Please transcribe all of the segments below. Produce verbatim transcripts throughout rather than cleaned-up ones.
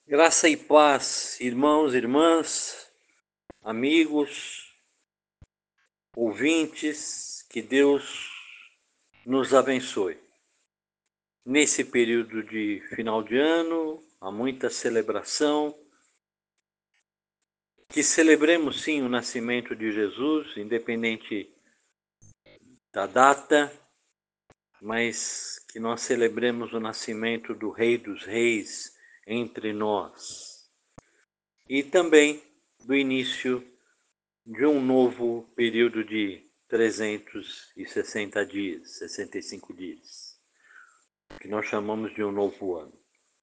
Graça e paz, irmãos, irmãs, amigos, ouvintes, que Deus nos abençoe. Nesse período de final de ano, há muita celebração. Que celebremos sim o nascimento de Jesus, independente da data, mas que nós celebremos o nascimento do Rei dos Reis entre nós. E também do início de um novo período de trezentos e sessenta dias, sessenta e cinco dias, que nós chamamos de um novo ano.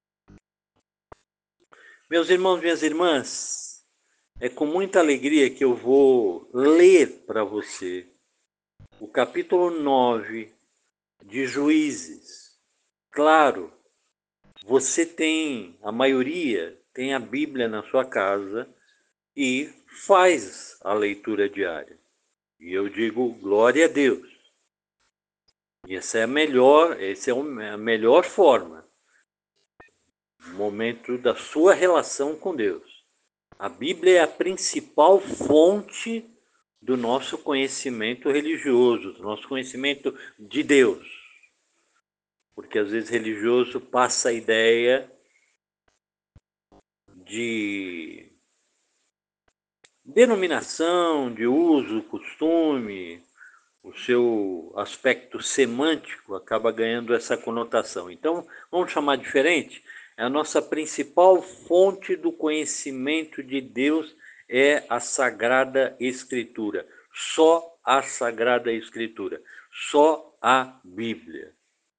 Meus irmãos, minhas irmãs, é com muita alegria que eu vou ler para você o capítulo nove de Juízes. Claro, você tem, a maioria tem a Bíblia na sua casa e faz a leitura diária. E eu digo glória a Deus. E essa é a melhor, essa é a melhor forma, o momento da sua relação com Deus. A Bíblia é a principal fonte do nosso conhecimento religioso, do nosso conhecimento de Deus. Porque às vezes religioso passa a ideia de denominação, de uso, costume, o seu aspecto semântico acaba ganhando essa conotação. Então, vamos chamar diferente? A nossa principal fonte do conhecimento de Deus é a Sagrada Escritura. Só a Sagrada Escritura. Só a Bíblia.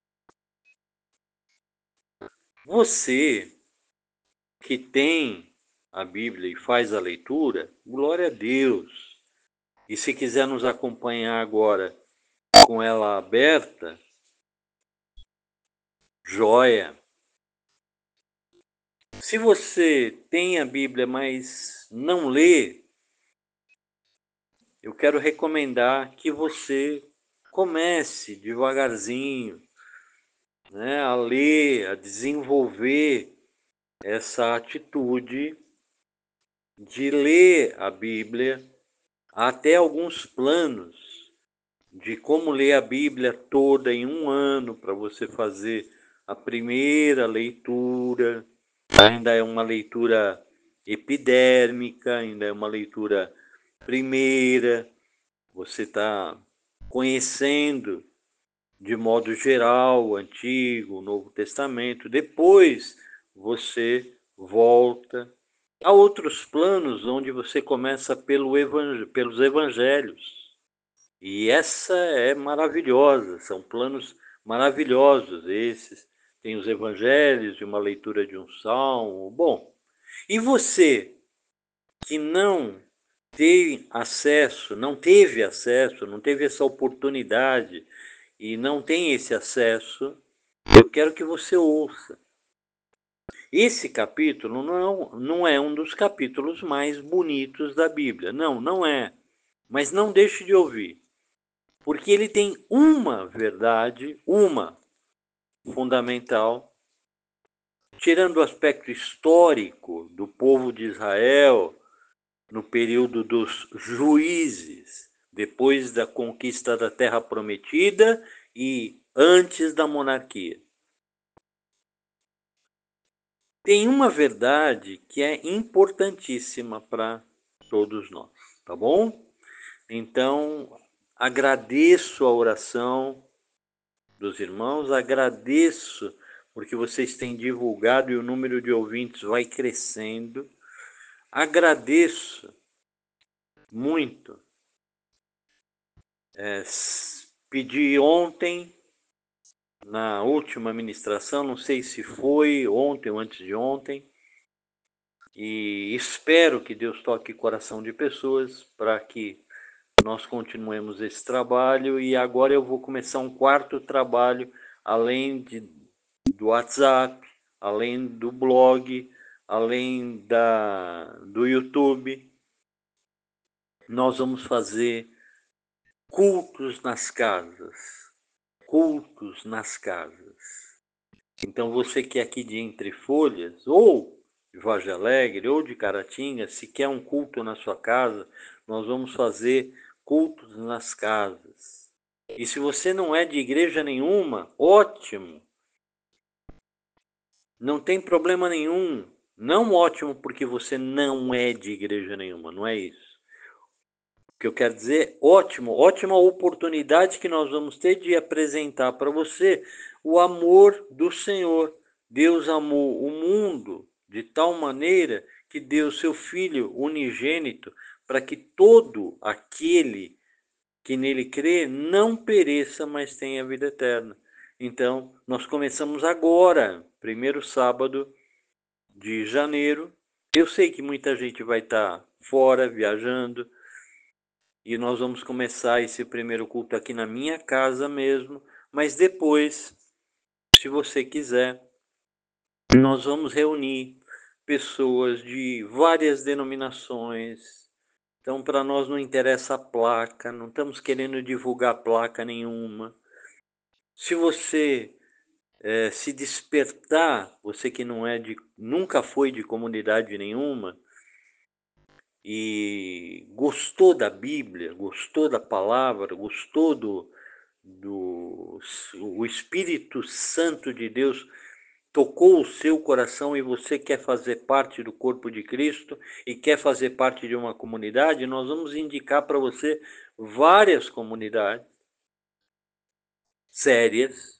Você que tem a Bíblia e faz a leitura, glória a Deus. E se quiser nos acompanhar agora com ela aberta, joia. Se você tem a Bíblia, mas não lê, eu quero recomendar que você comece devagarzinho, né, a ler, a desenvolver essa atitude de ler a Bíblia, até alguns planos de como ler a Bíblia toda em um ano, para você fazer a primeira leitura. Ainda é uma leitura epidérmica, ainda é uma leitura primeira. Você está conhecendo de modo geral o Antigo, o Novo Testamento. Depois você volta a outros planos onde você começa pelo evang- pelos evangelhos. E essa é maravilhosa, são planos maravilhosos esses. Tem os evangelhos, de uma leitura de um salmo. Bom, e você que não tem acesso, não teve acesso, não teve essa oportunidade e não tem esse acesso, eu quero que você ouça. Esse capítulo não, não é um dos capítulos mais bonitos da Bíblia. Não, não é. Mas não deixe de ouvir. Porque ele tem uma verdade, uma fundamental, tirando o aspecto histórico do povo de Israel no período dos juízes, depois da conquista da Terra Prometida e antes da monarquia. Tem uma verdade que é importantíssima para todos nós, tá bom? Então, agradeço a oração dos irmãos, agradeço porque vocês têm divulgado e o número de ouvintes vai crescendo. Agradeço muito. É, pedi ontem, na última ministração, não sei se foi ontem ou antes de ontem, e espero que Deus toque o coração de pessoas para que nós continuemos esse trabalho. E agora eu vou começar um quarto trabalho, além de, do WhatsApp, além do blog, além da, do YouTube. Nós vamos fazer cultos nas casas. Cultos nas casas. Então você que é aqui de Entre Folhas, ou de Vargem Alegre ou de Caratinga, se quer um culto na sua casa, nós vamos fazer cultos nas casas. E se você não é de igreja nenhuma, ótimo. Não tem problema nenhum. Não ótimo porque você não é de igreja nenhuma, não é isso. O que eu quero dizer, ótimo, ótima oportunidade que nós vamos ter de apresentar para você o amor do Senhor. Deus amou o mundo de tal maneira que deu seu Filho unigênito para que todo aquele que nele crê não pereça, mas tenha vida eterna. Então, nós começamos agora, primeiro sábado de janeiro. Eu sei que muita gente vai estar fora, viajando, e nós vamos começar esse primeiro culto aqui na minha casa mesmo, mas depois, se você quiser, nós vamos reunir pessoas de várias denominações. Então, para nós não interessa a placa, não estamos querendo divulgar placa nenhuma. Se você é, se despertar, você que não é de, nunca foi de comunidade nenhuma, e gostou da Bíblia, gostou da palavra, gostou do, do o Espírito Santo de Deus tocou o seu coração e você quer fazer parte do corpo de Cristo e quer fazer parte de uma comunidade, nós vamos indicar para você várias comunidades sérias.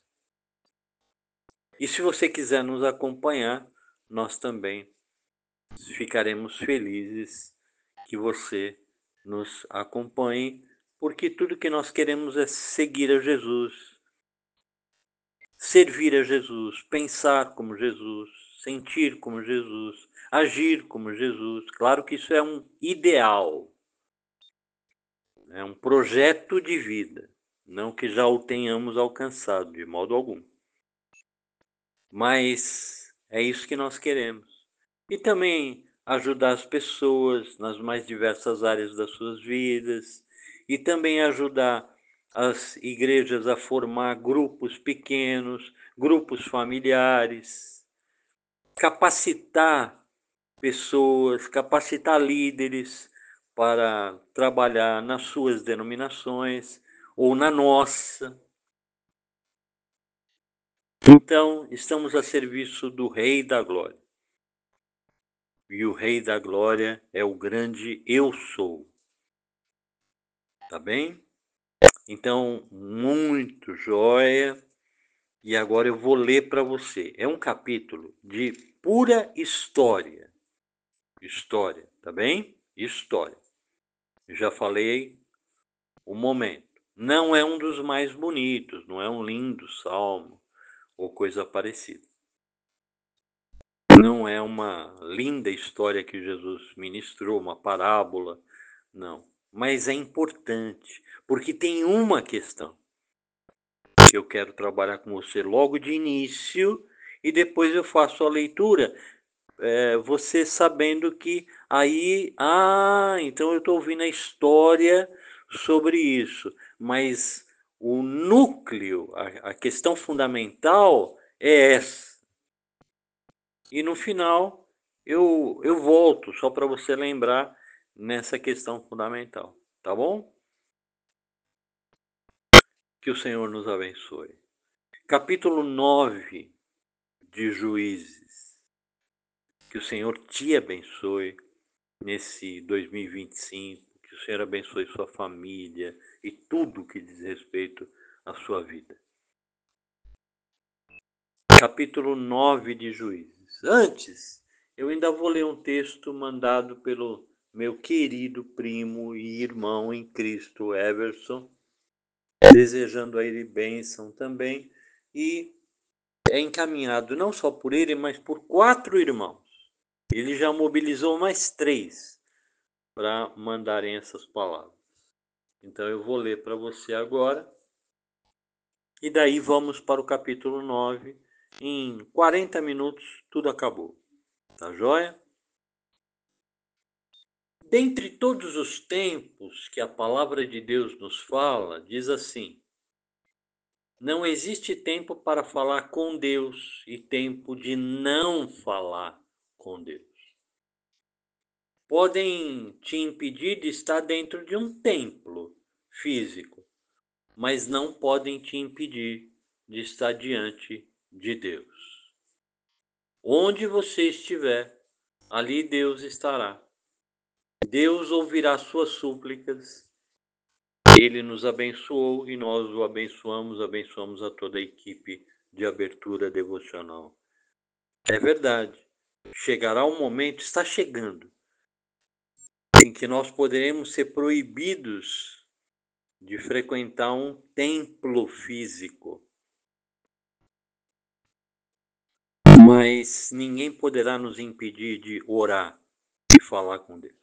E se você quiser nos acompanhar, nós também ficaremos felizes que você nos acompanhe, porque tudo que nós queremos é seguir a Jesus, servir a Jesus, pensar como Jesus, sentir como Jesus, agir como Jesus. Claro que isso é um ideal, é um projeto de vida, não que já o tenhamos alcançado de modo algum. Mas é isso que nós queremos. E também ajudar as pessoas nas mais diversas áreas das suas vidas, e também ajudar as igrejas a formar grupos pequenos, grupos familiares, capacitar pessoas, capacitar líderes para trabalhar nas suas denominações ou na nossa. Então, estamos a serviço do Rei da Glória. E o Rei da Glória é o grande Eu Sou. Tá bem? Então, muito joia. E agora eu vou ler para você. É um capítulo de pura história. História, tá bem? História. Eu já falei o momento. Não é um dos mais bonitos, não é um lindo salmo ou coisa parecida. Não é uma linda história que Jesus ministrou, uma parábola, não. Mas é importante, porque tem uma questão que eu quero trabalhar com você logo de início e depois eu faço a leitura, é, você sabendo que aí, ah, então eu estou ouvindo a história sobre isso, mas o núcleo, a, a questão fundamental é essa. E no final eu, eu volto só para você lembrar nessa questão fundamental, tá bom? Que o Senhor nos abençoe. Capítulo nove de Juízes. Que o Senhor te abençoe nesse dois mil e vinte e cinco, que o Senhor abençoe sua família e tudo que diz respeito à sua vida. Capítulo nove de Juízes. Antes, eu ainda vou ler um texto mandado pelo meu querido primo e irmão em Cristo, Everson, desejando a ele bênção também, e é encaminhado não só por ele, mas por quatro irmãos. Ele já mobilizou mais três para mandarem essas palavras. Então eu vou ler para você agora, e daí vamos para o capítulo nove. Em quarenta minutos tudo acabou. Tá joia? Dentre todos os tempos que a palavra de Deus nos fala, diz assim: não existe tempo para falar com Deus e tempo de não falar com Deus. Podem te impedir de estar dentro de um templo físico, mas não podem te impedir de estar diante de Deus. Onde você estiver, ali Deus estará. Deus ouvirá suas súplicas. Ele nos abençoou e nós o abençoamos, abençoamos a toda a equipe de abertura devocional. É verdade. Chegará um momento, está chegando, em que nós poderemos ser proibidos de frequentar um templo físico. Mas ninguém poderá nos impedir de orar e falar com Deus.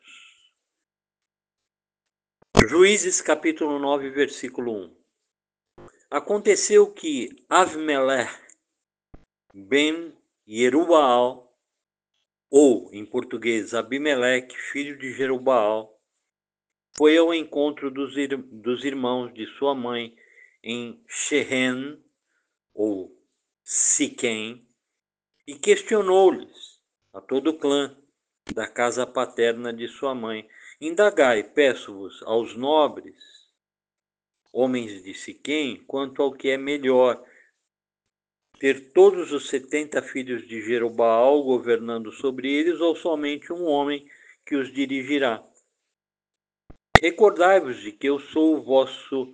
Juízes capítulo nove, versículo um. Aconteceu que Avimelech ben Jerubaal, ou em português Abimeleque, filho de Jerubaal, foi ao encontro dos, ir, dos irmãos de sua mãe em Shehem, ou Siquém, e questionou-lhes, a todo o clã da casa paterna de sua mãe: indagai, peço-vos, aos nobres homens de Siquém, quanto ao que é melhor, ter todos os setenta filhos de Jerobaal governando sobre eles, ou somente um homem que os dirigirá. Recordai-vos de que eu sou o vosso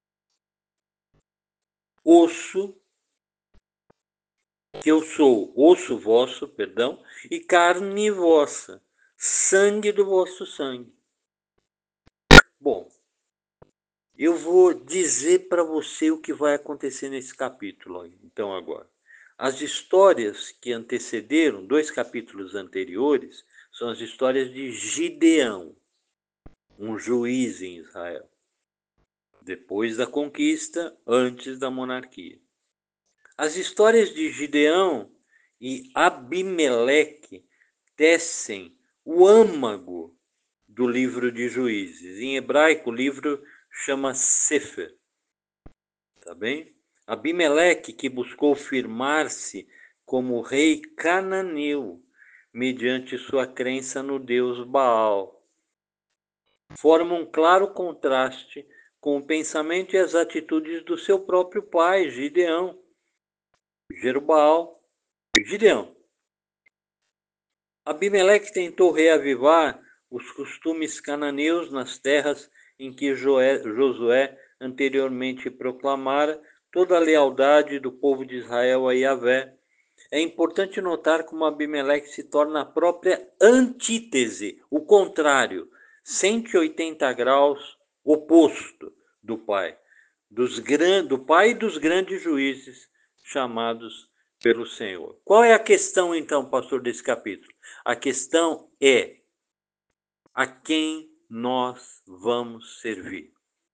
osso, que eu sou osso vosso, perdão, e carne vossa, sangue do vosso sangue. Bom, eu vou dizer para você o que vai acontecer nesse capítulo, então, agora. As histórias que antecederam, dois capítulos anteriores, são as histórias de Gideão, um juiz em Israel, depois da conquista, antes da monarquia. As histórias de Gideão e Abimeleque tecem o âmago do livro de Juízes. Em hebraico, o livro chama Sefer. Tá bem? Abimeleque, que buscou firmar-se como rei cananeu, mediante sua crença no deus Baal, forma um claro contraste com o pensamento e as atitudes do seu próprio pai, Gideão, Jerubaal, Gideão. Abimeleque tentou reavivar os costumes cananeus nas terras em que Josué anteriormente proclamara toda a lealdade do povo de Israel a Yahvé. É importante notar como Abimeleque se torna a própria antítese, o contrário, cento e oitenta graus oposto do pai, dos gran... do pai e dos grandes juízes chamados pelo Senhor. Qual é a questão, então, pastor, desse capítulo? A questão é: a quem nós vamos servir?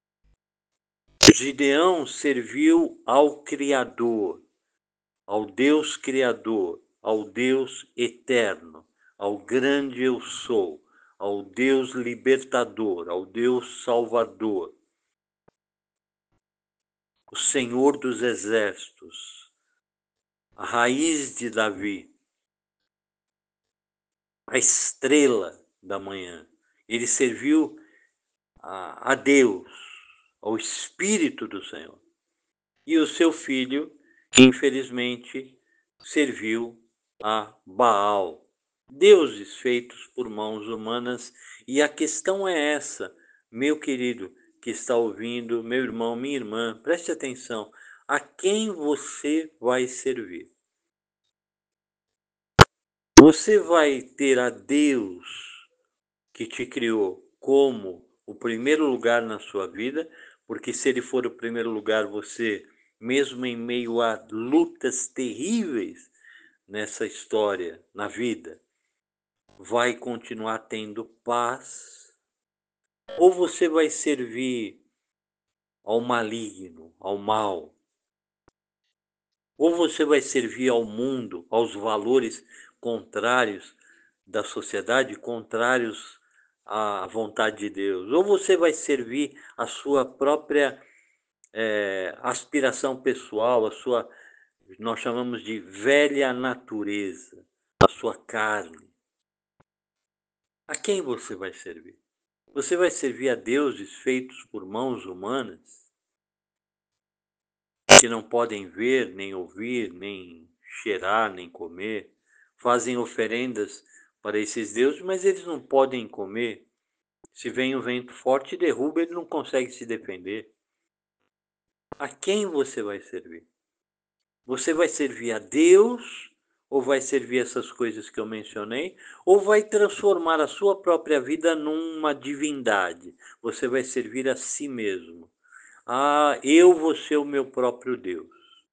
Gideão serviu ao Criador, ao Deus Criador, ao Deus Eterno, ao grande eu sou, ao Deus Libertador, ao Deus Salvador, o Senhor dos Exércitos, a raiz de Davi, a estrela da manhã. Ele serviu a, a Deus, ao Espírito do Senhor. E o seu filho, infelizmente, serviu a Baal, deuses feitos por mãos humanas. E a questão é essa, meu querido que está ouvindo, meu irmão, minha irmã, preste atenção: a quem você vai servir? Você vai ter a Deus que te criou como o primeiro lugar na sua vida, porque se ele for o primeiro lugar, você, mesmo em meio a lutas terríveis nessa história, na vida, vai continuar tendo paz? Ou você vai servir ao maligno, ao mal? Ou você vai servir ao mundo, aos valores contrários da sociedade, contrários à vontade de Deus? Ou você vai servir a sua própria é, aspiração pessoal, a sua, nós chamamos de velha natureza, a sua carne, a quem você vai servir? Você vai servir a deuses feitos por mãos humanas, que não podem ver, nem ouvir, nem cheirar, nem comer, fazem oferendas para esses deuses, mas eles não podem comer. Se vem um vento forte e derruba, ele não consegue se defender. A quem você vai servir? Você vai servir a Deus, ou vai servir essas coisas que eu mencionei, ou vai transformar a sua própria vida numa divindade? Você vai servir a si mesmo. Ah, eu vou ser o meu próprio Deus.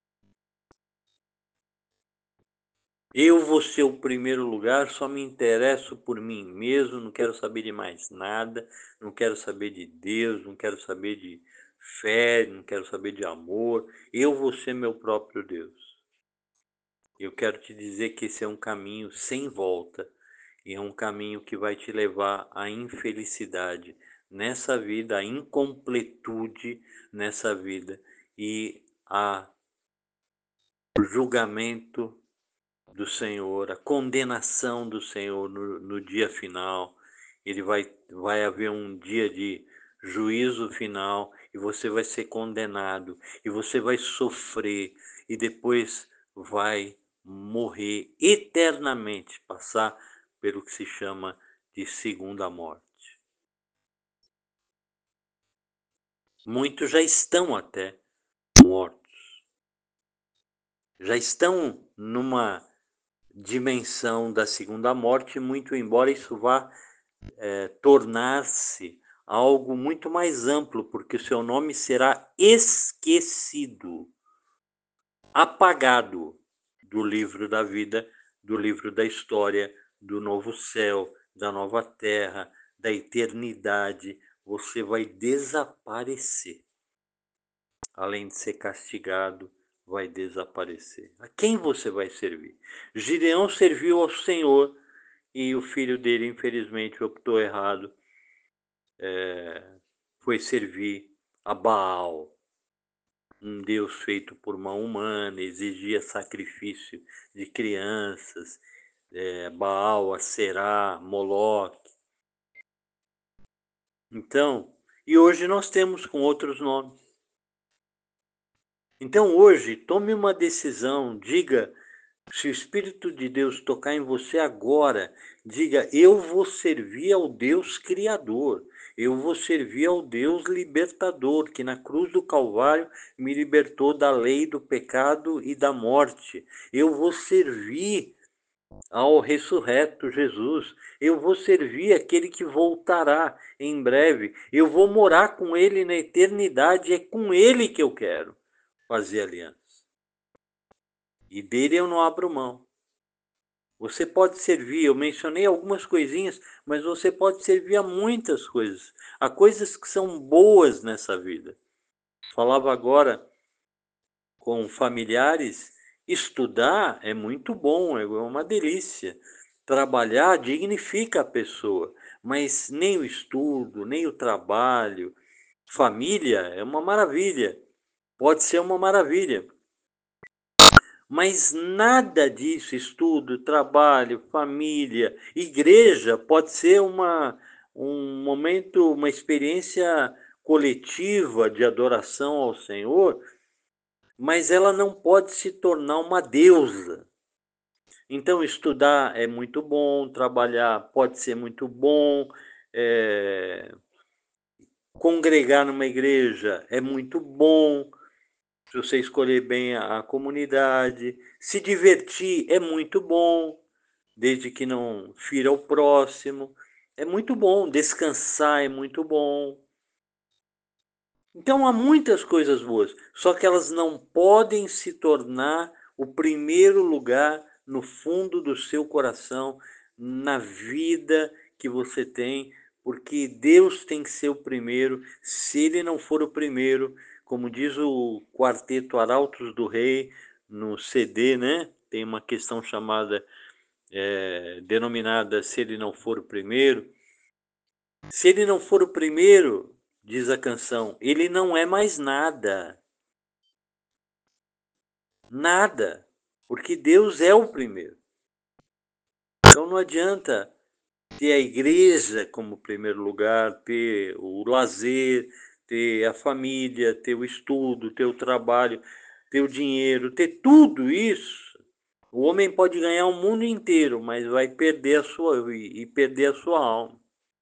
Eu vou ser o primeiro lugar, só me interesso por mim mesmo, não quero saber de mais nada, não quero saber de Deus, não quero saber de fé, não quero saber de amor. Eu vou ser meu próprio Deus. Eu quero te dizer que esse é um caminho sem volta e é um caminho que vai te levar à infelicidade nessa vida, à incompletude nessa vida e ao julgamento do Senhor, a condenação do Senhor no, no dia final. Ele vai, vai haver um dia de juízo final e você vai ser condenado e você vai sofrer e depois vai morrer eternamente, passar pelo que se chama de segunda morte. Muitos já estão até mortos, já estão numa dimensão da segunda morte, muito embora isso vá é, tornar-se algo muito mais amplo, porque o seu nome será esquecido, apagado do livro da vida, do livro da história, do novo céu, da nova terra, da eternidade. Você vai desaparecer. Além de ser castigado, vai desaparecer. A quem você vai servir? Gideão serviu ao Senhor e o filho dele, infelizmente, optou errado. É, foi servir a Baal, um deus feito por mão humana, exigia sacrifício de crianças, é, Baal, Aserá, Moloque. Então, e hoje nós temos com outros nomes. Então hoje, tome uma decisão, diga, se o Espírito de Deus tocar em você agora, diga, eu vou servir ao Deus Criador, eu vou servir ao Deus Libertador, que na cruz do Calvário me libertou da lei, do pecado e da morte. Eu vou servir ao ressurreto Jesus, eu vou servir aquele que voltará em breve, eu vou morar com ele na eternidade, é com ele que eu quero fazer aliança. E dele eu não abro mão. Você pode servir, eu mencionei algumas coisinhas, mas você pode servir a muitas coisas. Há coisas que são boas nessa vida. Falava agora com familiares, estudar é muito bom, é uma delícia. Trabalhar dignifica a pessoa, mas nem o estudo, nem o trabalho, família é uma maravilha, pode ser uma maravilha. Mas nada disso, estudo, trabalho, família, igreja, pode ser uma, um momento, uma experiência coletiva de adoração ao Senhor, mas ela não pode se tornar uma deusa. Então, estudar é muito bom, trabalhar pode ser muito bom, é, congregar numa igreja é muito bom, se você escolher bem a, a comunidade, se divertir é muito bom, desde que não fira o próximo, é muito bom, descansar é muito bom. Então há muitas coisas boas, só que elas não podem se tornar o primeiro lugar no fundo do seu coração, na vida que você tem, porque Deus tem que ser o primeiro. Se ele não for o primeiro, como diz o Quarteto Arautos do Rei no C D, né? Tem uma questão chamada, é, denominada Se Ele Não For o Primeiro. Se ele não for o primeiro, diz a canção, ele não é mais nada. Nada. Porque Deus é o primeiro. Então não adianta ter a igreja como primeiro lugar, ter o lazer, ter a família, ter o estudo, ter o trabalho, ter o dinheiro, ter tudo isso. O homem pode ganhar o mundo inteiro, mas vai perder a sua e perder a sua alma.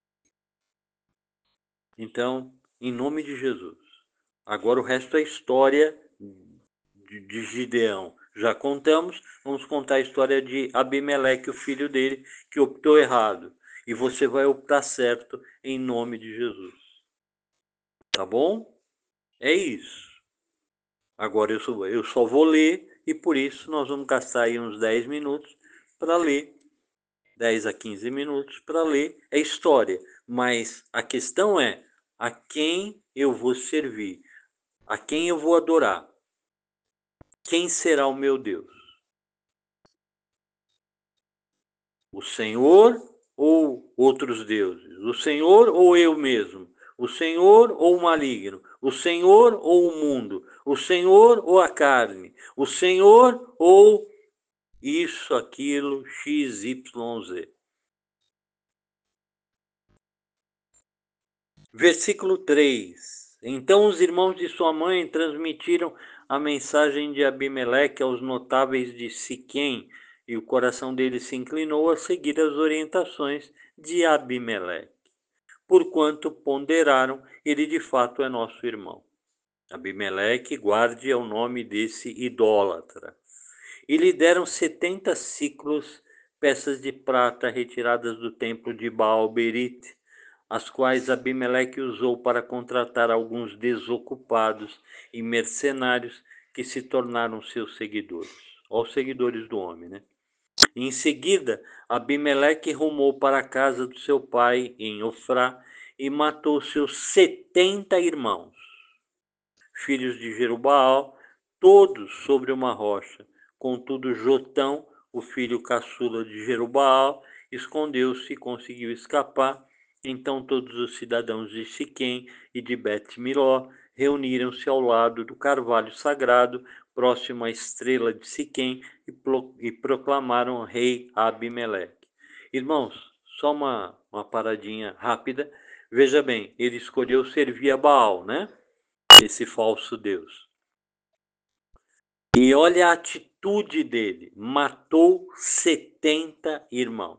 Então, em nome de Jesus. Agora o resto é história de, de Gideão. Já contamos, vamos contar a história de Abimeleque, o filho dele, que optou errado. E você vai optar certo em nome de Jesus. Tá bom? É isso. Agora eu só, eu só vou ler e por isso nós vamos gastar aí uns dez minutos para ler. dez a quinze minutos para ler é história. Mas a questão é a quem eu vou servir, a quem eu vou adorar. Quem será o meu Deus? O Senhor ou outros deuses? O Senhor ou eu mesmo? O Senhor ou o maligno? O Senhor ou o mundo? O Senhor ou a carne? O Senhor ou isso, aquilo, X, Y, Z? Versículo três. Então os irmãos de sua mãe transmitiram a mensagem de Abimeleque aos notáveis de Siquém, e o coração deles se inclinou a seguir as orientações de Abimeleque, porquanto ponderaram, ele de fato é nosso irmão. Abimeleque, guarde o nome desse idólatra. E lhe deram setenta ciclos, peças de prata retiradas do templo de Baal-Berite, as quais Abimeleque usou para contratar alguns desocupados e mercenários que se tornaram seus seguidores. Os seguidores do homem, né? Em seguida, Abimeleque rumou para a casa do seu pai em Ofrá e matou seus setenta irmãos, filhos de Jerubaal, todos sobre uma rocha. Contudo, Jotão, o filho caçula de Jerubaal, escondeu-se e conseguiu escapar. Então todos os cidadãos de Siquém e de Bet-Miló reuniram-se ao lado do carvalho sagrado, próximo à estrela de Siquém, e, pro, e proclamaram rei Abimeleque. Irmãos, só uma, uma paradinha rápida. Veja bem, ele escolheu servir a Baal, né? Esse falso Deus. E olha a atitude dele. Matou setenta irmãos.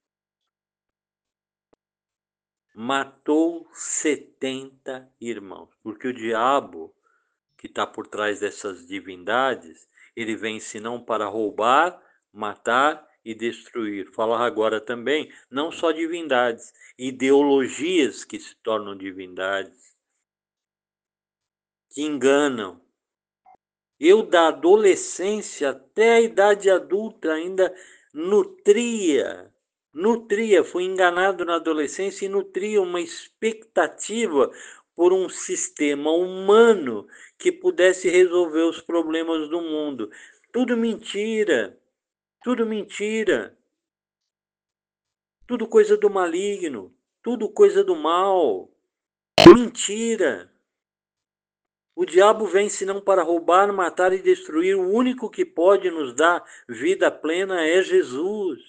Matou setenta irmãos. Porque o diabo, que está por trás dessas divindades, ele vem senão para roubar, matar e destruir. Falar agora também, não só divindades, ideologias que se tornam divindades, que enganam. Eu, da adolescência até a idade adulta, ainda nutria, nutria, fui enganado na adolescência e nutria uma expectativa por um sistema humano que pudesse resolver os problemas do mundo. Tudo mentira, tudo mentira, tudo coisa do maligno, tudo coisa do mal, mentira. O diabo vem senão para roubar, matar e destruir. O único que pode nos dar vida plena é Jesus.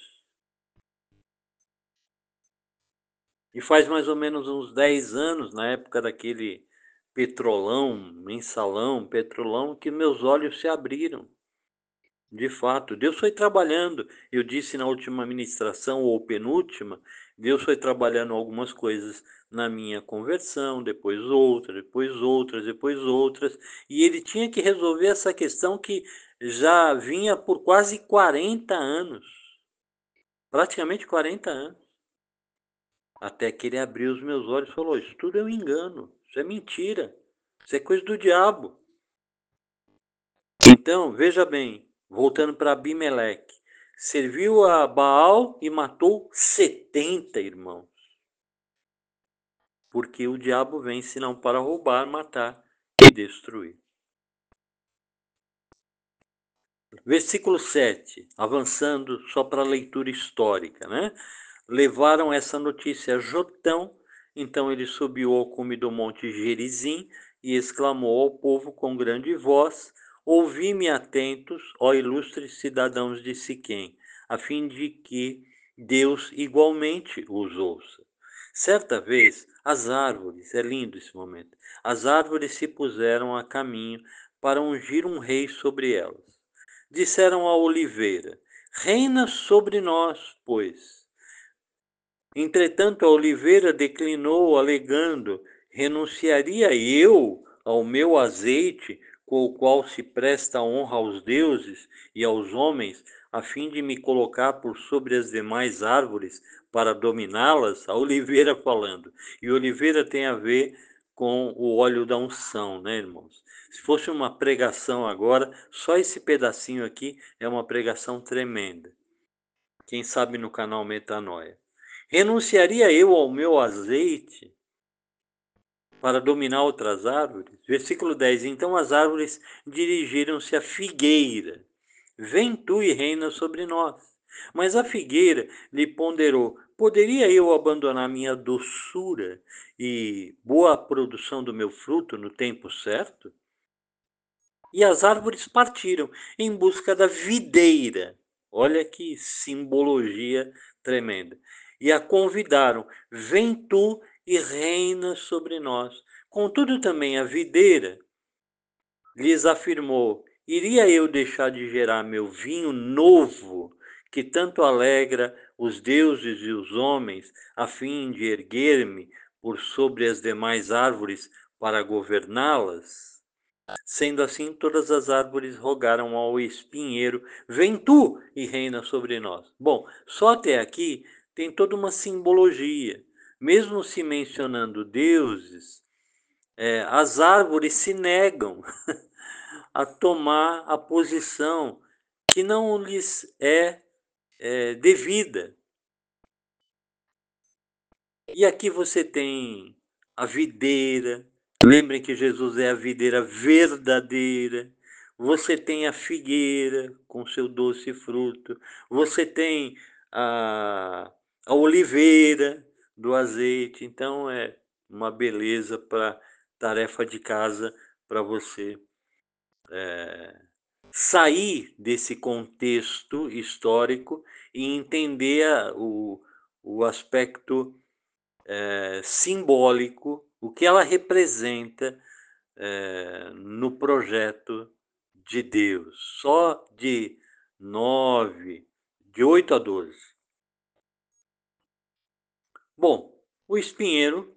E faz mais ou menos uns dez anos, na época daquele petrolão, mensalão, petrolão, que meus olhos se abriram. De fato, Deus foi trabalhando. Eu disse na última ministração, ou penúltima, Deus foi trabalhando algumas coisas na minha conversão, depois outras, depois outras, depois outras. E ele tinha que resolver essa questão que já vinha por quase quarenta anos. Praticamente quarenta anos. Até que ele abriu os meus olhos e falou, isso tudo é um engano, isso é mentira, isso é coisa do diabo. Então, veja bem, voltando para Abimeleque, serviu a Baal e matou setenta irmãos. Porque o diabo vem senão para roubar, matar e destruir. Versículo sete, avançando só para a leitura histórica, né? Levaram essa notícia a Jotão, então ele subiu ao cume do monte Gerizim e exclamou ao povo com grande voz, ouvi-me atentos, ó ilustres cidadãos de Siquém, a fim de que Deus igualmente os ouça. Certa vez, as árvores, é lindo esse momento, as árvores se puseram a caminho para ungir um rei sobre elas. Disseram à oliveira: reina sobre nós, pois. Entretanto, a oliveira declinou, alegando: renunciaria eu ao meu azeite, com o qual se presta honra aos deuses e aos homens, a fim de me colocar por sobre as demais árvores para dominá-las? A oliveira falando. E oliveira tem a ver com o óleo da unção, né, irmãos? Se fosse uma pregação agora, só esse pedacinho aqui é uma pregação tremenda. Quem sabe no canal Metanoia. Renunciaria eu ao meu azeite para dominar outras árvores? Versículo dez. Então as árvores dirigiram-se à figueira. Vem tu e reina sobre nós. Mas a figueira lhe ponderou: poderia eu abandonar minha doçura e boa produção do meu fruto no tempo certo? E as árvores partiram em busca da videira. Olha que simbologia tremenda. E a convidaram: vem tu e reina sobre nós. Contudo, também a videira lhes afirmou: iria eu deixar de gerar meu vinho novo, que tanto alegra os deuses e os homens, a fim de erguer-me por sobre as demais árvores para governá-las? Sendo assim, todas as árvores rogaram ao espinheiro: vem tu e reina sobre nós. Bom, só até aqui tem toda uma simbologia. Mesmo se mencionando deuses, é, as árvores se negam a tomar a posição que não lhes é, é devida. E aqui você tem a videira. Lembrem que Jesus é a videira verdadeira. Você tem a figueira com seu doce fruto. Você tem a, a oliveira do azeite. Então é uma beleza para tarefa de casa para você é, sair desse contexto histórico e entender a, o, o aspecto é, simbólico, o que ela representa é, no projeto de Deus. Só de nove, de oito a doze. Bom, o espinheiro,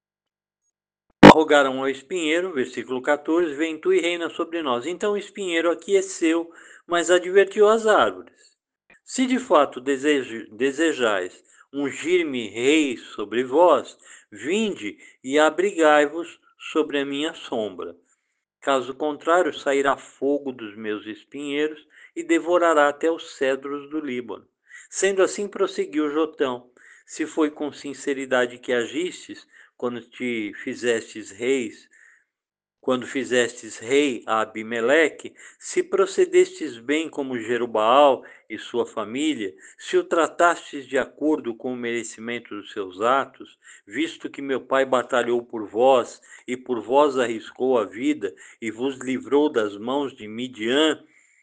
rogaram ao espinheiro, versículo quatorze, vem tu e reina sobre nós. Então o espinheiro aqueceu, mas advertiu as árvores: se de fato desejo, desejais ungir-me rei sobre vós, vinde e abrigai-vos sobre a minha sombra. Caso contrário, sairá fogo dos meus espinheiros e devorará até os cedros do Líbano. Sendo assim, prosseguiu Jotão: se foi com sinceridade que agistes, quando te fizestes reis, quando fizestes rei a Abimeleque, se procedestes bem como Jerubaal e sua família, se o tratastes de acordo com o merecimento dos seus atos, visto que meu pai batalhou por vós e por vós arriscou a vida e vos livrou das mãos de Midian,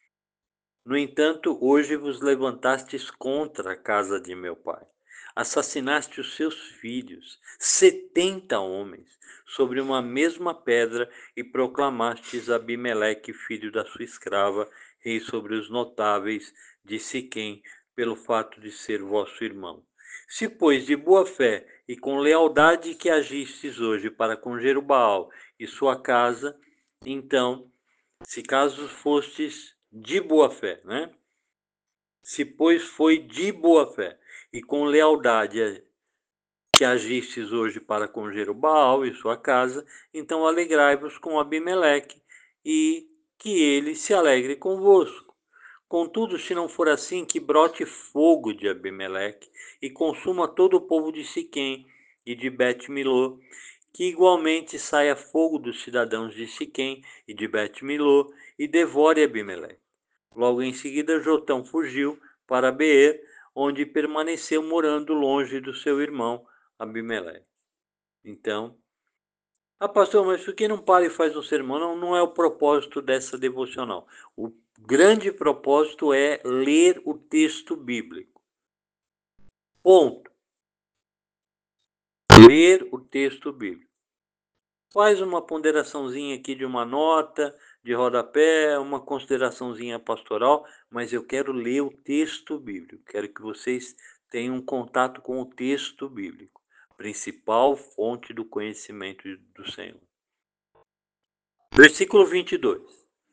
no entanto, hoje vos levantastes contra a casa de meu pai. Assassinaste os seus filhos, setenta homens, sobre uma mesma pedra, e proclamastes Abimeleque, filho da sua escrava, rei sobre os notáveis de Siquém, pelo fato de ser vosso irmão. Se, pois, de boa fé e com lealdade que agistes hoje para com Jerubaal e sua casa, então, se caso fostes de boa fé, né? Se, pois, foi de boa fé e com lealdade que agistes hoje para com Jerubaal e sua casa, então alegrai-vos com Abimeleque e que ele se alegre convosco. Contudo, se não for assim, que brote fogo de Abimeleque e consuma todo o povo de Siquém e de Bet-Milô, que igualmente saia fogo dos cidadãos de Siquém e de Bet-Milô e devore Abimeleque. Logo em seguida, Jotão fugiu para Beer, onde permaneceu morando longe do seu irmão Abimeleque. Então, ah, pastor, mas por que não para e faz um sermão? Não, não é o propósito dessa devocional. O grande propósito é ler o texto bíblico. Ponto. Ler o texto bíblico. Faz uma ponderaçãozinha aqui de uma nota de rodapé, uma consideraçãozinha pastoral, mas eu quero ler o texto bíblico. Quero que vocês tenham contato com o texto bíblico, principal fonte do conhecimento do Senhor. Versículo vinte e dois.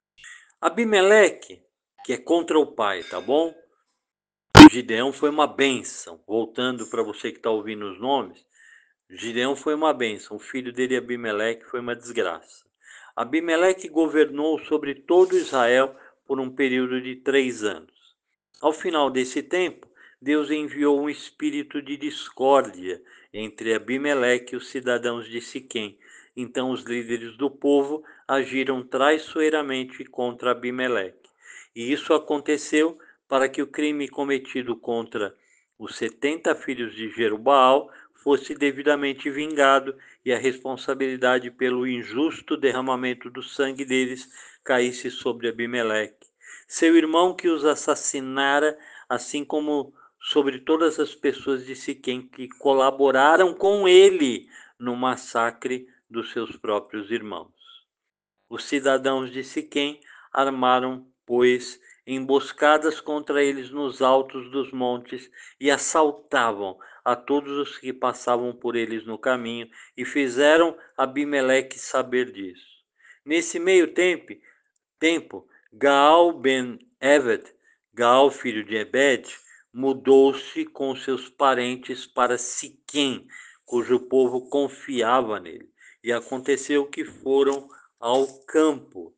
Abimeleque, que é contra o pai, tá bom? Gideão foi uma bênção. Voltando para você que está ouvindo os nomes, Gideão foi uma bênção. O filho dele, Abimeleque, foi uma desgraça. Abimeleque governou sobre todo Israel por um período de três anos. Ao final desse tempo, Deus enviou um espírito de discórdia entre Abimeleque e os cidadãos de Siquém. Então os líderes do povo agiram traiçoeiramente contra Abimeleque. E isso aconteceu para que o crime cometido contra os setenta filhos de Jerubaal fosse devidamente vingado e a responsabilidade pelo injusto derramamento do sangue deles caísse sobre Abimeleque, seu irmão que os assassinara, assim como sobre todas as pessoas de Siquém que colaboraram com ele no massacre dos seus próprios irmãos. Os cidadãos de Siquém armaram, pois, emboscadas contra eles nos altos dos montes e assaltavam a todos os que passavam por eles no caminho e fizeram Abimeleque saber disso. Nesse meio tempo, tempo Gaal ben Eved, Gaal filho de Ebed, mudou-se com seus parentes para Siquém, cujo povo confiava nele. E aconteceu que foram ao campo.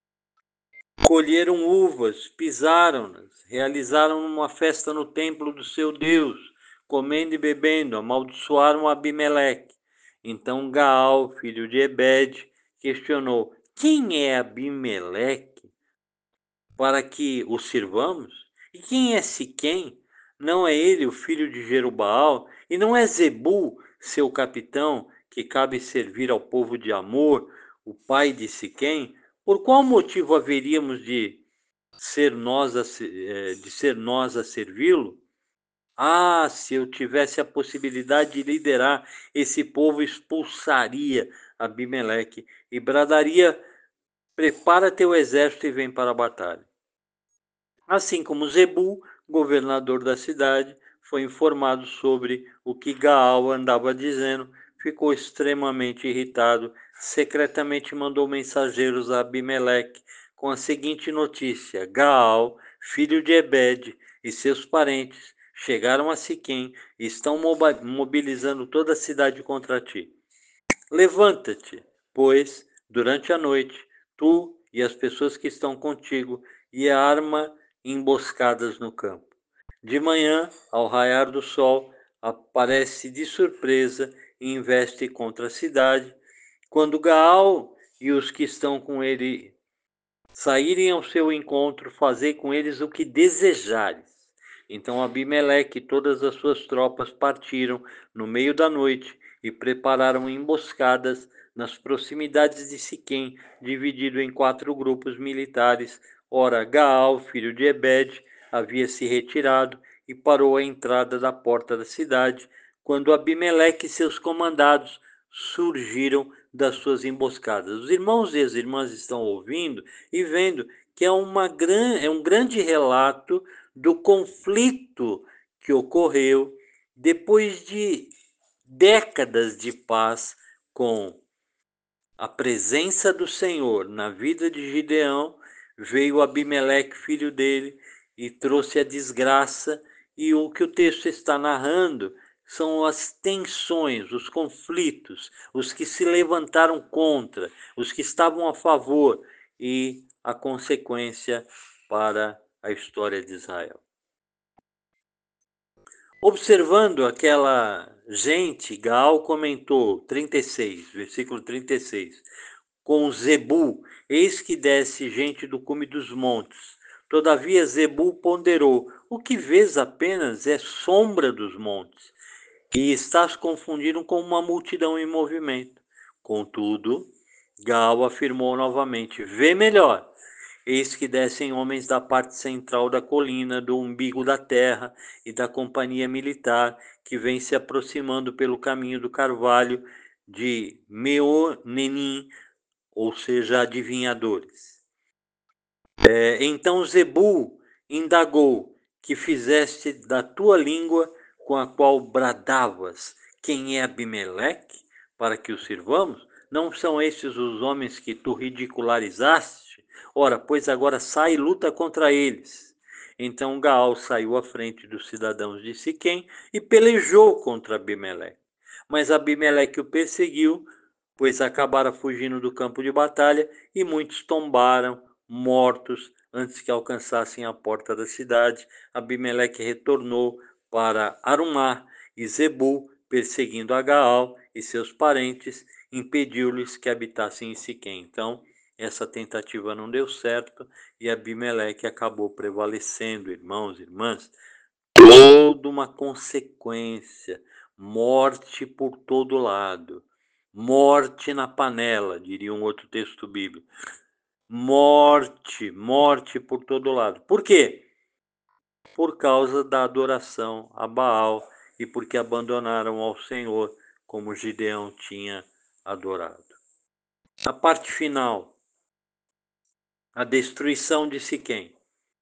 Colheram uvas, pisaram-nas, realizaram uma festa no templo do seu Deus, comendo e bebendo, amaldiçoaram Abimeleque. Então Gaal, filho de Ebed, questionou: quem é Abimeleque para que o sirvamos? E quem é Siquém? Não é ele o filho de Jerubaal? E não é Zebul, seu capitão, que cabe servir ao povo de Amor, o pai de Siquém? Por qual motivo haveríamos de ser nós a, de ser nós a servi-lo? Ah, se eu tivesse a possibilidade de liderar esse povo, expulsaria Abimeleque e bradaria: prepara teu exército e vem para a batalha. Assim como Zebul, governador da cidade, foi informado sobre o que Gaal andava dizendo, ficou extremamente irritado, secretamente mandou mensageiros a Abimeleque com a seguinte notícia: Gaal, filho de Ebed, e seus parentes chegaram a Siquém e estão mobilizando toda a cidade contra ti. Levanta-te, pois, durante a noite, tu e as pessoas que estão contigo, e arma emboscadas no campo. De manhã, ao raiar do sol, aparece de surpresa e investe contra a cidade. Quando Gaal e os que estão com ele saírem ao seu encontro, fazei com eles o que desejares. Então Abimeleque e todas as suas tropas partiram no meio da noite e prepararam emboscadas nas proximidades de Siquém, dividido em quatro grupos militares. Ora, Gaal, filho de Ebed, havia se retirado e parou à entrada da porta da cidade, quando Abimeleque e seus comandados surgiram das suas emboscadas. Os irmãos e as irmãs estão ouvindo e vendo que é, uma gran, é um grande relato do conflito que ocorreu depois de décadas de paz, com a presença do Senhor na vida de Gideão. Veio Abimeleque, filho dele, e trouxe a desgraça, e o que o texto está narrando são as tensões, os conflitos, os que se levantaram contra, os que estavam a favor, e a consequência para a história de Israel. Observando aquela gente, Gaal comentou, trinta e seis, versículo trinta e seis, com Zebul: eis que desce gente do cume dos montes. Todavia Zebul ponderou: o que vês apenas é sombra dos montes, e estás confundindo com uma multidão em movimento. Contudo, Gaal afirmou novamente: vê melhor. Eis que descem homens da parte central da colina, do umbigo da terra e da companhia militar, que vem se aproximando pelo caminho do carvalho de Meonenim, ou seja, adivinhadores. É, então Zebu indagou: que fizeste da tua língua com a qual bradavas, quem é Abimeleque, para que o sirvamos? Não são estes os homens que tu ridicularizaste? Ora, pois agora sai e luta contra eles. Então Gaal saiu à frente dos cidadãos de Siquém e pelejou contra Abimeleque. Mas Abimeleque o perseguiu, pois acabara fugindo do campo de batalha, e muitos tombaram mortos antes que alcançassem a porta da cidade. Abimeleque retornou para Arumá, e Zebu, perseguindo a Gaal e seus parentes, impediu-lhes que habitassem em Siquém. Então, essa tentativa não deu certo e Abimeleque acabou prevalecendo, irmãos e irmãs. Toda uma consequência, morte por todo lado, morte na panela, diria um outro texto bíblico. Morte, morte por todo lado. Por quê? Por causa da adoração a Baal e porque abandonaram ao Senhor, como Gideão tinha adorado. A parte final, a destruição de Siquém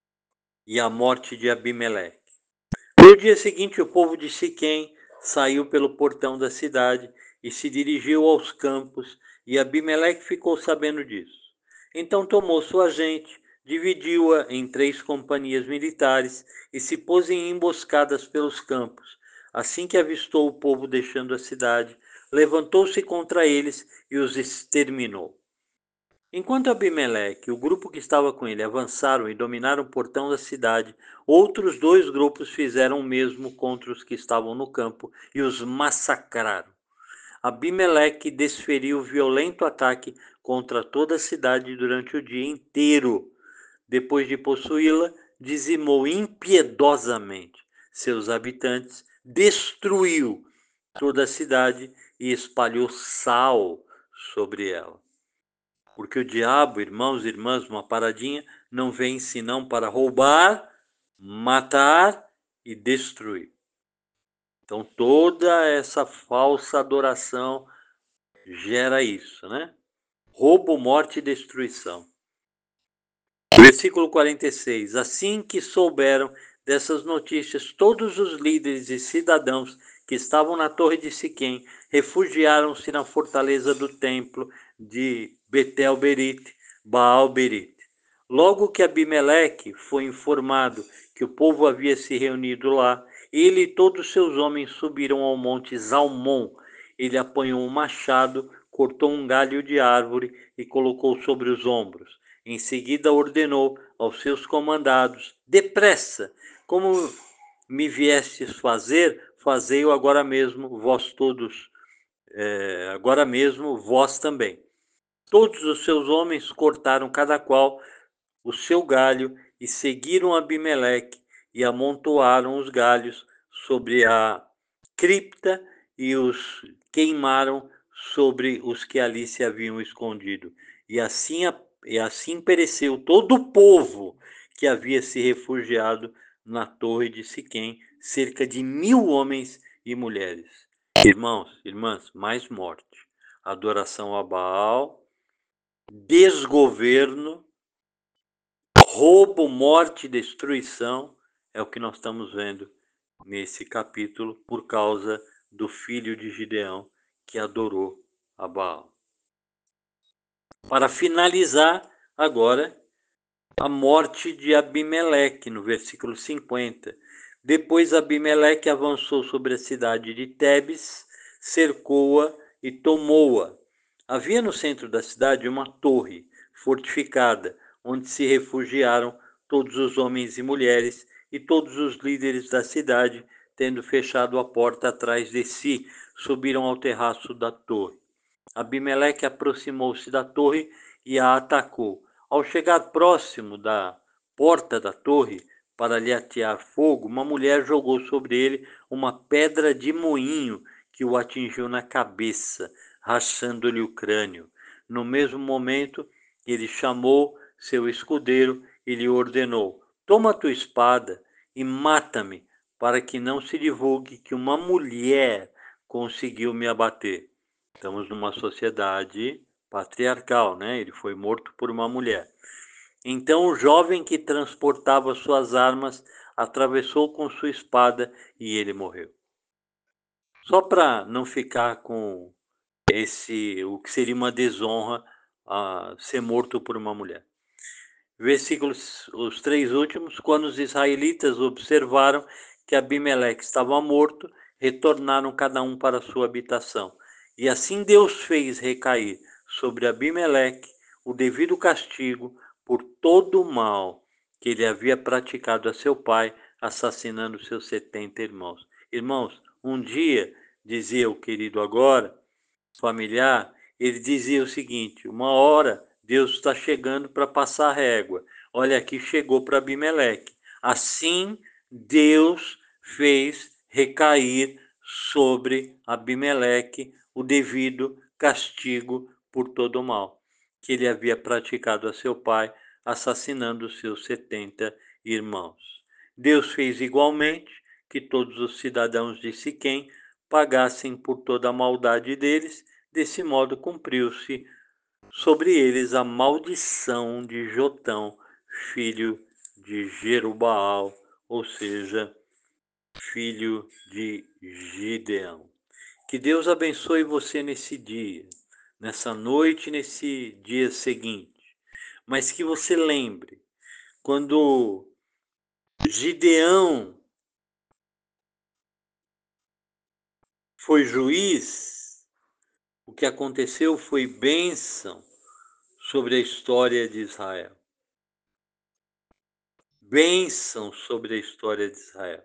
e a morte de Abimeleque. No dia seguinte, o povo de Siquém saiu pelo portão da cidade e se dirigiu aos campos, e Abimeleque ficou sabendo disso. Então tomou sua gente, dividiu-a em três companhias militares e se pôs em emboscadas pelos campos. Assim que avistou o povo deixando a cidade, levantou-se contra eles e os exterminou. Enquanto Abimeleque e o grupo que estava com ele avançaram e dominaram o portão da cidade, outros dois grupos fizeram o mesmo contra os que estavam no campo e os massacraram. Abimeleque desferiu violento ataque contra toda a cidade durante o dia inteiro. Depois de possuí-la, dizimou impiedosamente seus habitantes, destruiu toda a cidade e espalhou sal sobre ela. Porque o diabo, irmãos e irmãs, uma paradinha, não vem senão para roubar, matar e destruir. Então toda essa falsa adoração gera isso, né? Roubo, morte e destruição. Versículo quarenta e seis. Assim que souberam dessas notícias, todos os líderes e cidadãos que estavam na torre de Siquém refugiaram-se na fortaleza do templo de Betel-Berite, Baal-Berite. Logo que Abimeleque foi informado que o povo havia se reunido lá, ele e todos seus homens subiram ao monte Zalmon. Ele apanhou um machado, cortou um galho de árvore e colocou sobre os ombros. Em seguida ordenou aos seus comandados: depressa, como me viestes fazer, fazei-o agora mesmo, vós todos, é, agora mesmo, vós também. Todos os seus homens cortaram cada qual o seu galho e seguiram Abimeleque e amontoaram os galhos sobre a cripta e os queimaram sobre os que ali se haviam escondido. E assim, e assim pereceu todo o povo que havia se refugiado na torre de Siquém, cerca de mil homens e mulheres. Irmãos, irmãs, mais morte, adoração a Baal, desgoverno, roubo, morte e destruição é o que nós estamos vendo nesse capítulo por causa do filho de Gideão que adorou a Baal. Para finalizar, agora, a morte de Abimeleque, no versículo cinquenta. Depois Abimeleque avançou sobre a cidade de Tebes, cercou-a e tomou-a. Havia no centro da cidade uma torre fortificada, onde se refugiaram todos os homens e mulheres e todos os líderes da cidade, tendo fechado a porta atrás de si, subiram ao terraço da torre. Abimeleque aproximou-se da torre e a atacou. Ao chegar próximo da porta da torre para lhe atear fogo, uma mulher jogou sobre ele uma pedra de moinho que o atingiu na cabeça, rachando-lhe o crânio. No mesmo momento, ele chamou seu escudeiro, e lhe ordenou: toma a tua espada e mata-me, para que não se divulgue que uma mulher conseguiu me abater. Estamos numa sociedade patriarcal, né? Ele foi morto por uma mulher. Então o jovem que transportava suas armas atravessou com sua espada e ele morreu. Só para não ficar com esse, o que seria uma desonra, a ser morto por uma mulher. Versículos, os três últimos, quando os israelitas observaram que Abimeleque estava morto, retornaram cada um para sua habitação. E assim Deus fez recair sobre Abimeleque o devido castigo por todo o mal que ele havia praticado a seu pai, assassinando seus setenta irmãos. Irmãos, um dia, dizia o querido agora, familiar, ele dizia o seguinte: uma hora Deus está chegando para passar a régua. Olha, aqui chegou para Abimeleque. Assim Deus fez recair sobre Abimeleque o devido castigo por todo o mal que ele havia praticado a seu pai, assassinando seus setenta irmãos. Deus fez igualmente que todos os cidadãos de Siquém pagassem por toda a maldade deles. Desse modo cumpriu-se sobre eles a maldição de Jotão, filho de Jerubaal, ou seja, filho de Gideão. Que Deus abençoe você nesse dia, nessa noite, nesse dia seguinte. Mas que você lembre, quando Gideão foi juiz, o que aconteceu foi bênção sobre a história de Israel. Bênção sobre a história de Israel.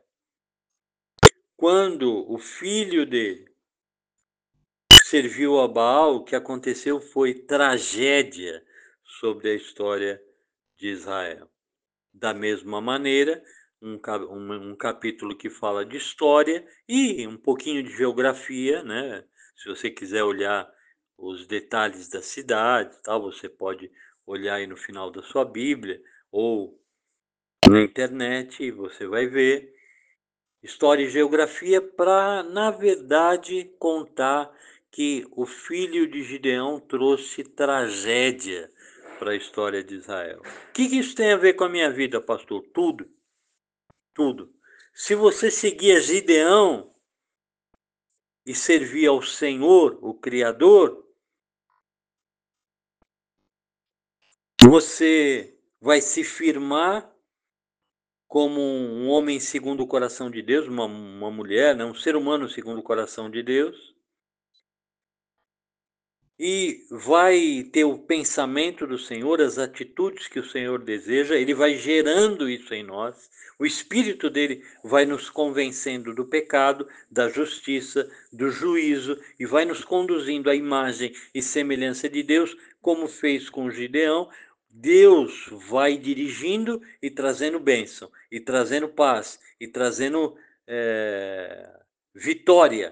Quando o filho dele serviu a Baal, o que aconteceu foi tragédia sobre a história de Israel. Da mesma maneira, um, um, um capítulo que fala de história e um pouquinho de geografia, né? Se você quiser olhar os detalhes da cidade, tal, você pode olhar aí no final da sua Bíblia ou na internet e você vai ver história e geografia para, na verdade, contar que o filho de Gideão trouxe tragédia para a história de Israel. O que, que isso tem a ver com a minha vida, pastor? Tudo. Tudo. Se você seguia Gideão e servia ao Senhor, o Criador, você vai se firmar como um homem segundo o coração de Deus, uma, uma mulher, né? Um ser humano segundo o coração de Deus, e vai ter o pensamento do Senhor, as atitudes que o Senhor deseja, ele vai gerando isso em nós, o Espírito dele vai nos convencendo do pecado, da justiça, do juízo, e vai nos conduzindo à imagem e semelhança de Deus, como fez com Gideão. Deus vai dirigindo e trazendo bênção, e trazendo paz, e trazendo é, vitória.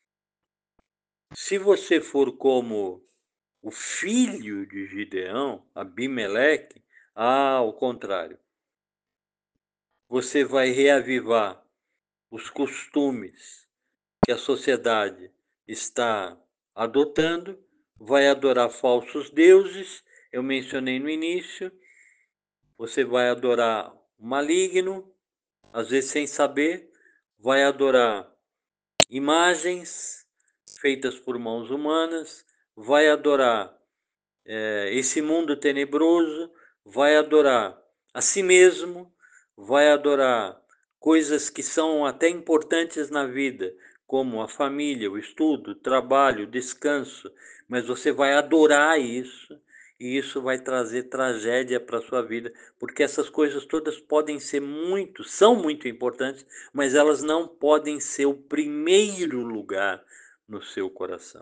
Se você for como o filho de Gideão, Abimeleque, ah, ao contrário. Você vai reavivar os costumes que a sociedade está adotando, vai adorar falsos deuses, eu mencionei no início, você vai adorar o maligno, às vezes sem saber, vai adorar imagens feitas por mãos humanas, vai adorar é, esse mundo tenebroso, vai adorar a si mesmo, vai adorar coisas que são até importantes na vida, como a família, o estudo, o trabalho, o descanso, mas você vai adorar isso e isso vai trazer tragédia para a sua vida, porque essas coisas todas podem ser muito, são muito importantes, mas elas não podem ser o primeiro lugar no seu coração.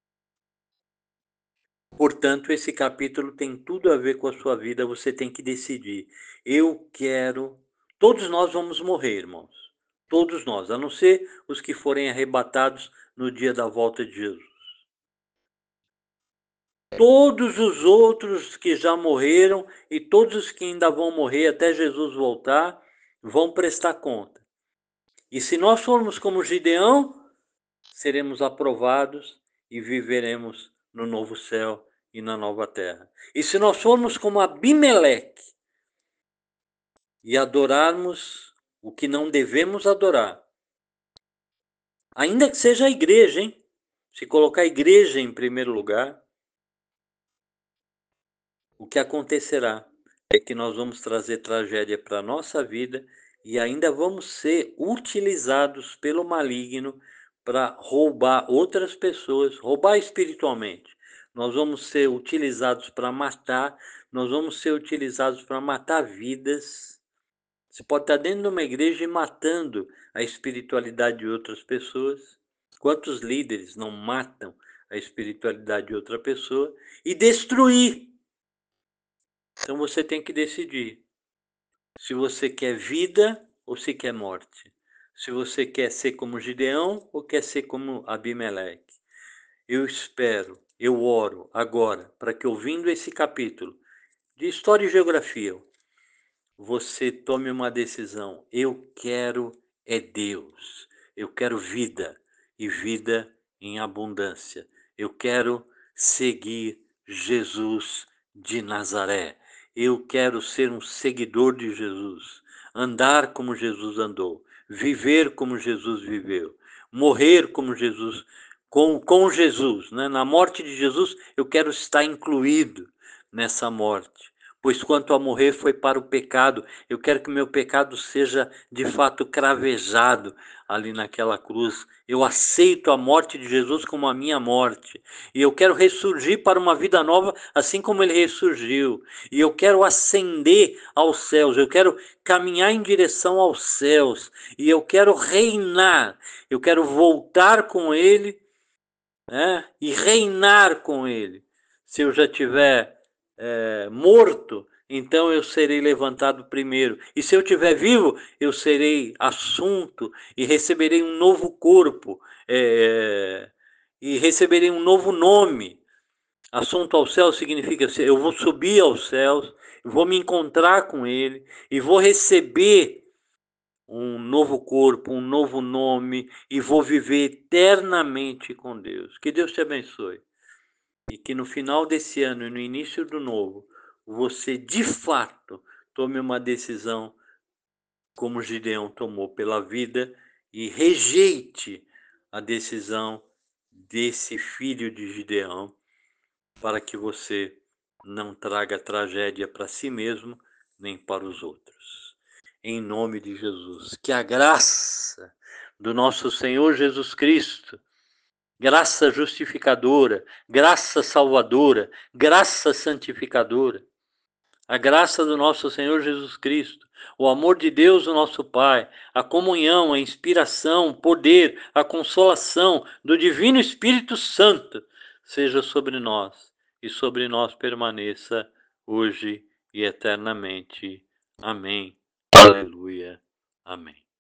Portanto, esse capítulo tem tudo a ver com a sua vida, você tem que decidir. Eu quero... Todos nós vamos morrer, irmãos. Todos nós, a não ser os que forem arrebatados no dia da volta de Jesus. todos os outros que já morreram e todos os que ainda vão morrer até Jesus voltar vão prestar conta. E se nós formos como Gideão, seremos aprovados e viveremos no novo céu e na nova terra. E se nós formos como Abimeleque e adorarmos o que não devemos adorar, ainda que seja a igreja, hein? Se colocar a igreja em primeiro lugar, o que acontecerá é que nós vamos trazer tragédia para a nossa vida e ainda vamos ser utilizados pelo maligno para roubar outras pessoas, roubar espiritualmente. Nós vamos ser utilizados para matar, nós vamos ser utilizados para matar vidas. Você pode estar dentro de uma igreja e matando a espiritualidade de outras pessoas. Quantos líderes não matam a espiritualidade de outra pessoa e destruir? Então você tem que decidir se você quer vida ou se quer morte. Se você quer ser como Gideão ou quer ser como Abimeleque. Eu espero, eu oro agora para que, ouvindo esse capítulo de História e Geografia, você tome uma decisão. Eu quero é Deus. Eu quero vida e vida em abundância. Eu quero seguir Jesus de Nazaré. Eu quero ser um seguidor de Jesus, andar como Jesus andou, viver como Jesus viveu, morrer como Jesus, com, com Jesus, né? Na morte de Jesus, eu quero estar incluído nessa morte. Pois quanto a morrer foi para o pecado, eu quero que o meu pecado seja de fato cravejado ali naquela cruz. Eu aceito a morte de Jesus como a minha morte. E eu quero ressurgir para uma vida nova, assim como ele ressurgiu. E eu quero ascender aos céus, eu quero caminhar em direção aos céus. E eu quero reinar, eu quero voltar com ele, né? E reinar com ele. Se eu já tiver é, morto, então eu serei levantado primeiro. E se eu estiver vivo, eu serei assunto e receberei um novo corpo, é, e receberei um novo nome. Assunto ao céu significa que eu vou subir aos céus, vou me encontrar com ele e vou receber um novo corpo, um novo nome e vou viver eternamente com Deus. Que Deus te abençoe. E que no final desse ano e no início do novo, você de fato tome uma decisão como Gideão tomou pela vida e rejeite a decisão desse filho de Gideão, para que você não traga tragédia para si mesmo nem para os outros. Em nome de Jesus, que a graça do nosso Senhor Jesus Cristo, graça justificadora, graça salvadora, graça santificadora, a graça do nosso Senhor Jesus Cristo, o amor de Deus, o nosso Pai, a comunhão, a inspiração, o poder, a consolação do Divino Espírito Santo seja sobre nós e sobre nós permaneça hoje e eternamente. Amém. Aleluia. Amém.